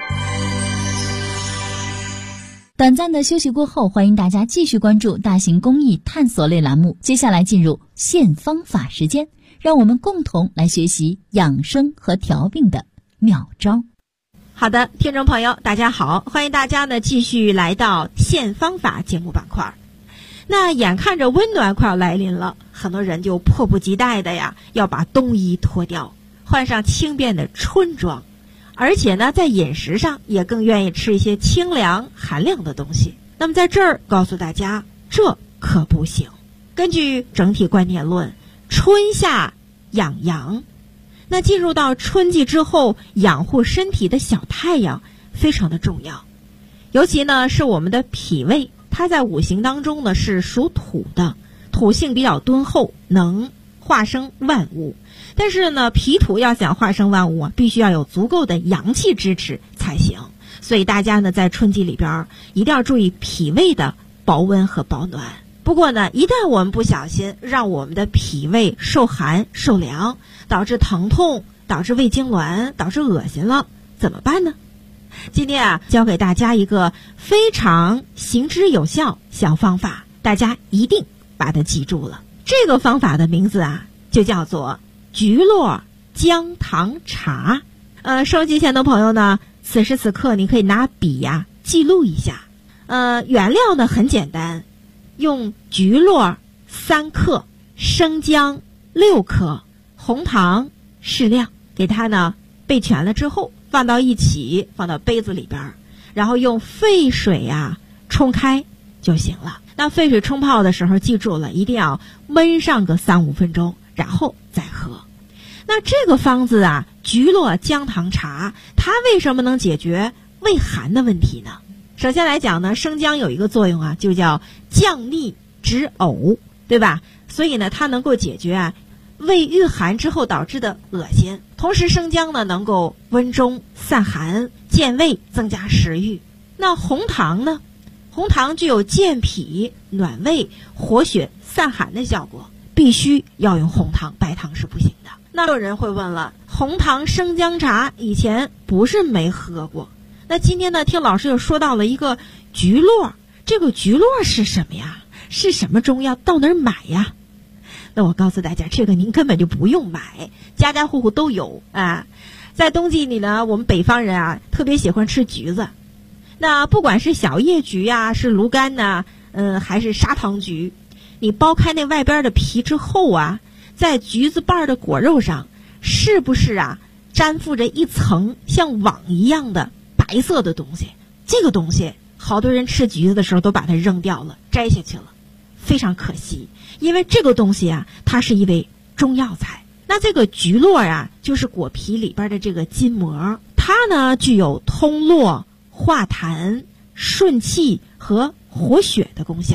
短暂的休息过后，欢迎大家继续关注大型公益探索类栏目。接下来进入现方法时间，让我们共同来学习养生和调病的妙招。
好的，听众朋友大家好，欢迎大家呢继续来到现方法节目板块。那眼看着温暖快要来临了，很多人就迫不及待的呀要把冬衣脱掉，换上轻便的春装，而且呢在饮食上也更愿意吃一些清凉寒凉的东西。那么在这儿告诉大家，这可不行。根据整体观念论，春夏养阳，那进入到春季之后，养护身体的小太阳非常的重要。尤其呢是我们的脾胃，它在五行当中呢是属土的，土性比较敦厚，能化生万物。但是呢脾土要想化生万物啊，必须要有足够的阳气支持才行。所以大家呢在春季里边一定要注意脾胃的保温和保暖。不过呢，一旦我们不小心让我们的脾胃受寒受凉，导致疼痛，导致胃痉挛，导致恶心了，怎么办呢？今天啊，教给大家一个非常行之有效小方法，大家一定把它记住了。这个方法的名字啊，就叫做菊络姜糖茶。收机前的朋友呢，此时此刻你可以拿笔呀记录一下。原料呢很简单，用菊络3克，生姜6克，红糖适量，给它呢备全了之后放到一起，放到杯子里边，然后用沸水啊冲开就行了。那沸水冲泡的时候记住了，一定要焖上个3-5分钟，然后再喝。那这个方子啊，菊络姜糖茶，它为什么能解决胃寒的问题呢？首先来讲呢，生姜有一个作用啊，就叫降逆止呕，对吧？所以呢它能够解决啊胃遇寒之后导致的恶心。同时生姜呢能够温中散寒，健胃，增加食欲。那红糖呢，红糖具有健脾暖胃活血散寒的效果，必须要用红糖，白糖是不行的。那有人会问了，红糖生姜茶以前不是没喝过，那今天呢听老师又说到了一个菊络，这个菊络是什么呀？是什么中药？到哪儿买呀？那我告诉大家，这个您根本就不用买，家家户户都有啊。在冬季里呢，我们北方人啊特别喜欢吃橘子，那不管是小叶橘啊，是芦柑呐，还是砂糖橘，你剥开那外边的皮之后啊，在橘子瓣的果肉上，是不是啊粘附着一层像网一样的白色的东西？这个东西好多人吃橘子的时候都把它扔掉了，摘下去了，非常可惜。因为这个东西啊，它是一味中药材。那这个菊络啊，就是果皮里边的这个筋膜，它呢具有通络、化痰、顺气和活血的功效。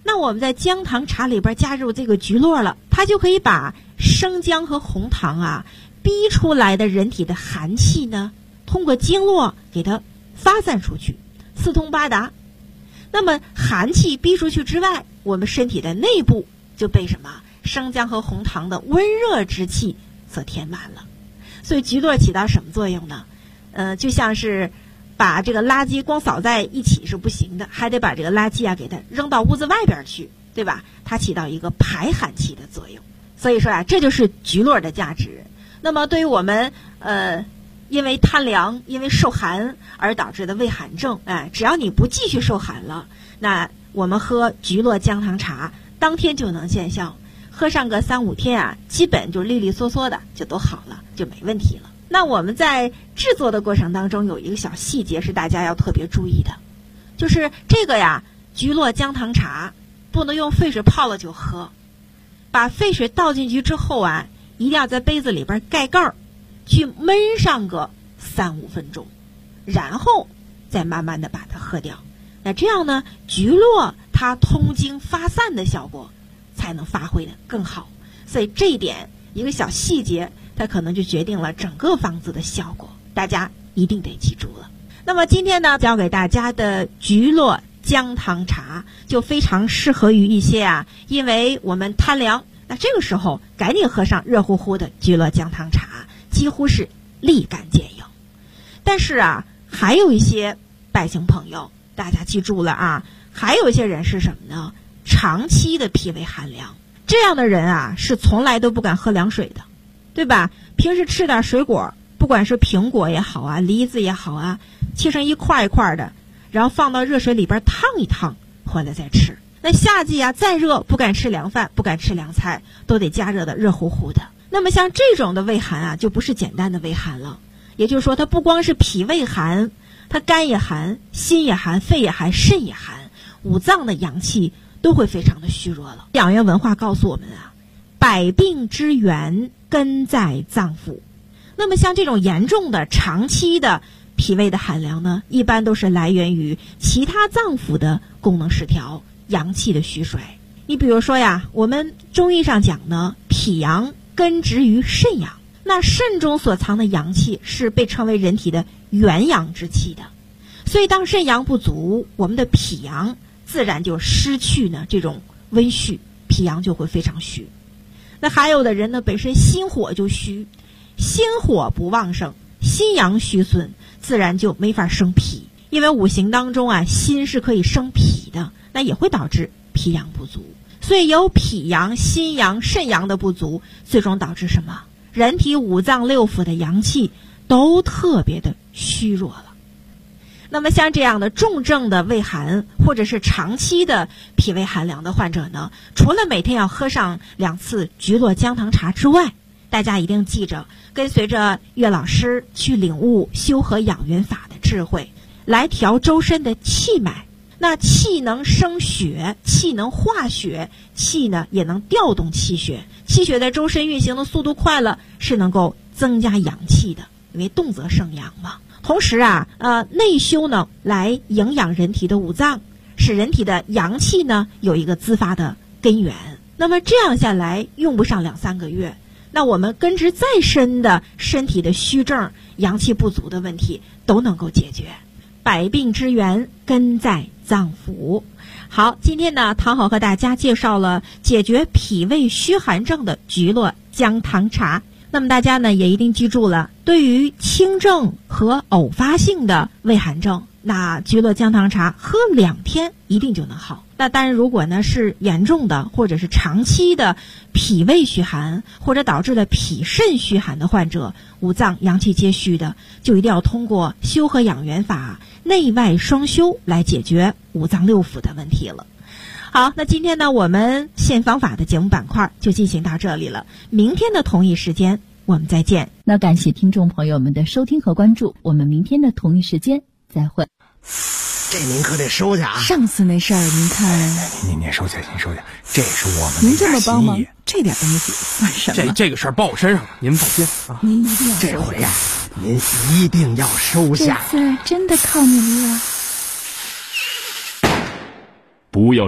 那我们在姜糖茶里边加入这个菊络了，它就可以把生姜和红糖啊逼出来的人体的寒气呢，通过经络给它发散出去，四通八达。那么寒气逼出去之外，我们身体的内部就被什么生姜和红糖的温热之气所填满了。所以菊络起到什么作用呢？就像是把这个垃圾光扫在一起是不行的，还得把这个垃圾啊给它扔到屋子外边去，对吧？它起到一个排寒气的作用。所以说啊，这就是菊络的价值。那么对于我们因为贪凉、因为受寒而导致的胃寒症，只要你不继续受寒了，那我们喝菊络姜糖茶，当天就能见效。喝上个3-5天啊，基本就利利索索的就都好了，就没问题了。那我们在制作的过程当中有一个小细节是大家要特别注意的，就是这个呀，菊络姜糖茶不能用沸水泡了就喝，把沸水倒进去之后啊，一定要在杯子里边盖盖儿，去焖上个3-5分钟，然后再慢慢的把它喝掉。那这样呢，菊络它通经发散的效果才能发挥的更好。所以这一点一个小细节，它可能就决定了整个方子的效果，大家一定得记住了。那么今天呢，教给大家的菊络姜糖茶就非常适合于一些因为我们贪凉，那这个时候赶紧喝上热乎乎的菊络姜糖茶，几乎是立竿见影。但是还有一些百姓朋友，大家记住了还有一些人是什么呢？长期的脾胃寒凉，这样的人是从来都不敢喝凉水的，对吧？平时吃点水果，不管是苹果也好梨子也好切成一块一块的，然后放到热水里边烫一烫，回来再吃。那夏季再热，不敢吃凉饭，不敢吃凉菜，都得加热的热乎乎的。那么像这种的胃寒就不是简单的胃寒了，也就是说它不光是脾胃寒，它肝也寒，心也寒，肺也寒，肾也寒，五脏的阳气都会非常的虚弱了。养元文化告诉我们百病之源根在脏腑。那么像这种严重的长期的脾胃的寒凉呢，一般都是来源于其他脏腑的功能失调，阳气的虚衰。你比如说我们中医上讲呢，脾阳根植于肾阳，那肾中所藏的阳气是被称为人体的元阳之气的。所以当肾阳不足，我们的脾阳自然就失去呢这种温煦，脾阳就会非常虚。那还有的人呢，本身心火就虚，心火不旺盛，心阳虚损，自然就没法生脾。因为五行当中心是可以生脾的，那也会导致脾阳不足。所以有脾阳、心阳、肾阳的不足，最终导致什么？人体五脏六腑的阳气都特别的虚弱了。那么像这样的重症的胃寒，或者是长期的脾胃寒凉的患者呢，除了每天要喝上2次菊络姜糖茶之外，大家一定记着跟随着岳老师去领悟修和养元法的智慧，来调周身的气脉。那气能生血，气能化血，气呢也能调动气血。气血在周身运行的速度快了，是能够增加阳气的，因为动则生阳嘛。同时内修呢来营养人体的五脏，使人体的阳气呢有一个滋发的根源。那么这样下来用不上2-3个月，那我们根植再深的身体的虚症、阳气不足的问题都能够解决。百病之源根在脏腑。好，今天呢，唐好和大家介绍了解决脾胃虚寒症的菊络姜糖茶。那么大家呢也一定记住了，对于轻症和偶发性的胃寒症，那菊络姜糖茶喝2天一定就能好。那当然如果呢是严重的或者是长期的脾胃虚寒，或者导致了脾肾虚寒的患者，五脏阳气皆虚的，就一定要通过修和养元法内外双修来解决五脏六腑的问题了。好，那今天呢我们现方法的节目板块就进行到这里了，明天的同一时间我们再见。
那感谢听众朋友们的收听和关注，我们明天的同一时间再会。
这您可得收下
上次那事儿您看
您收下，您收下，这是我们
您这么帮忙，这点东西算什么？
这个事儿报我身上了，您放心
您一定要
这回您一定要收下。
这次真的靠您了。
不要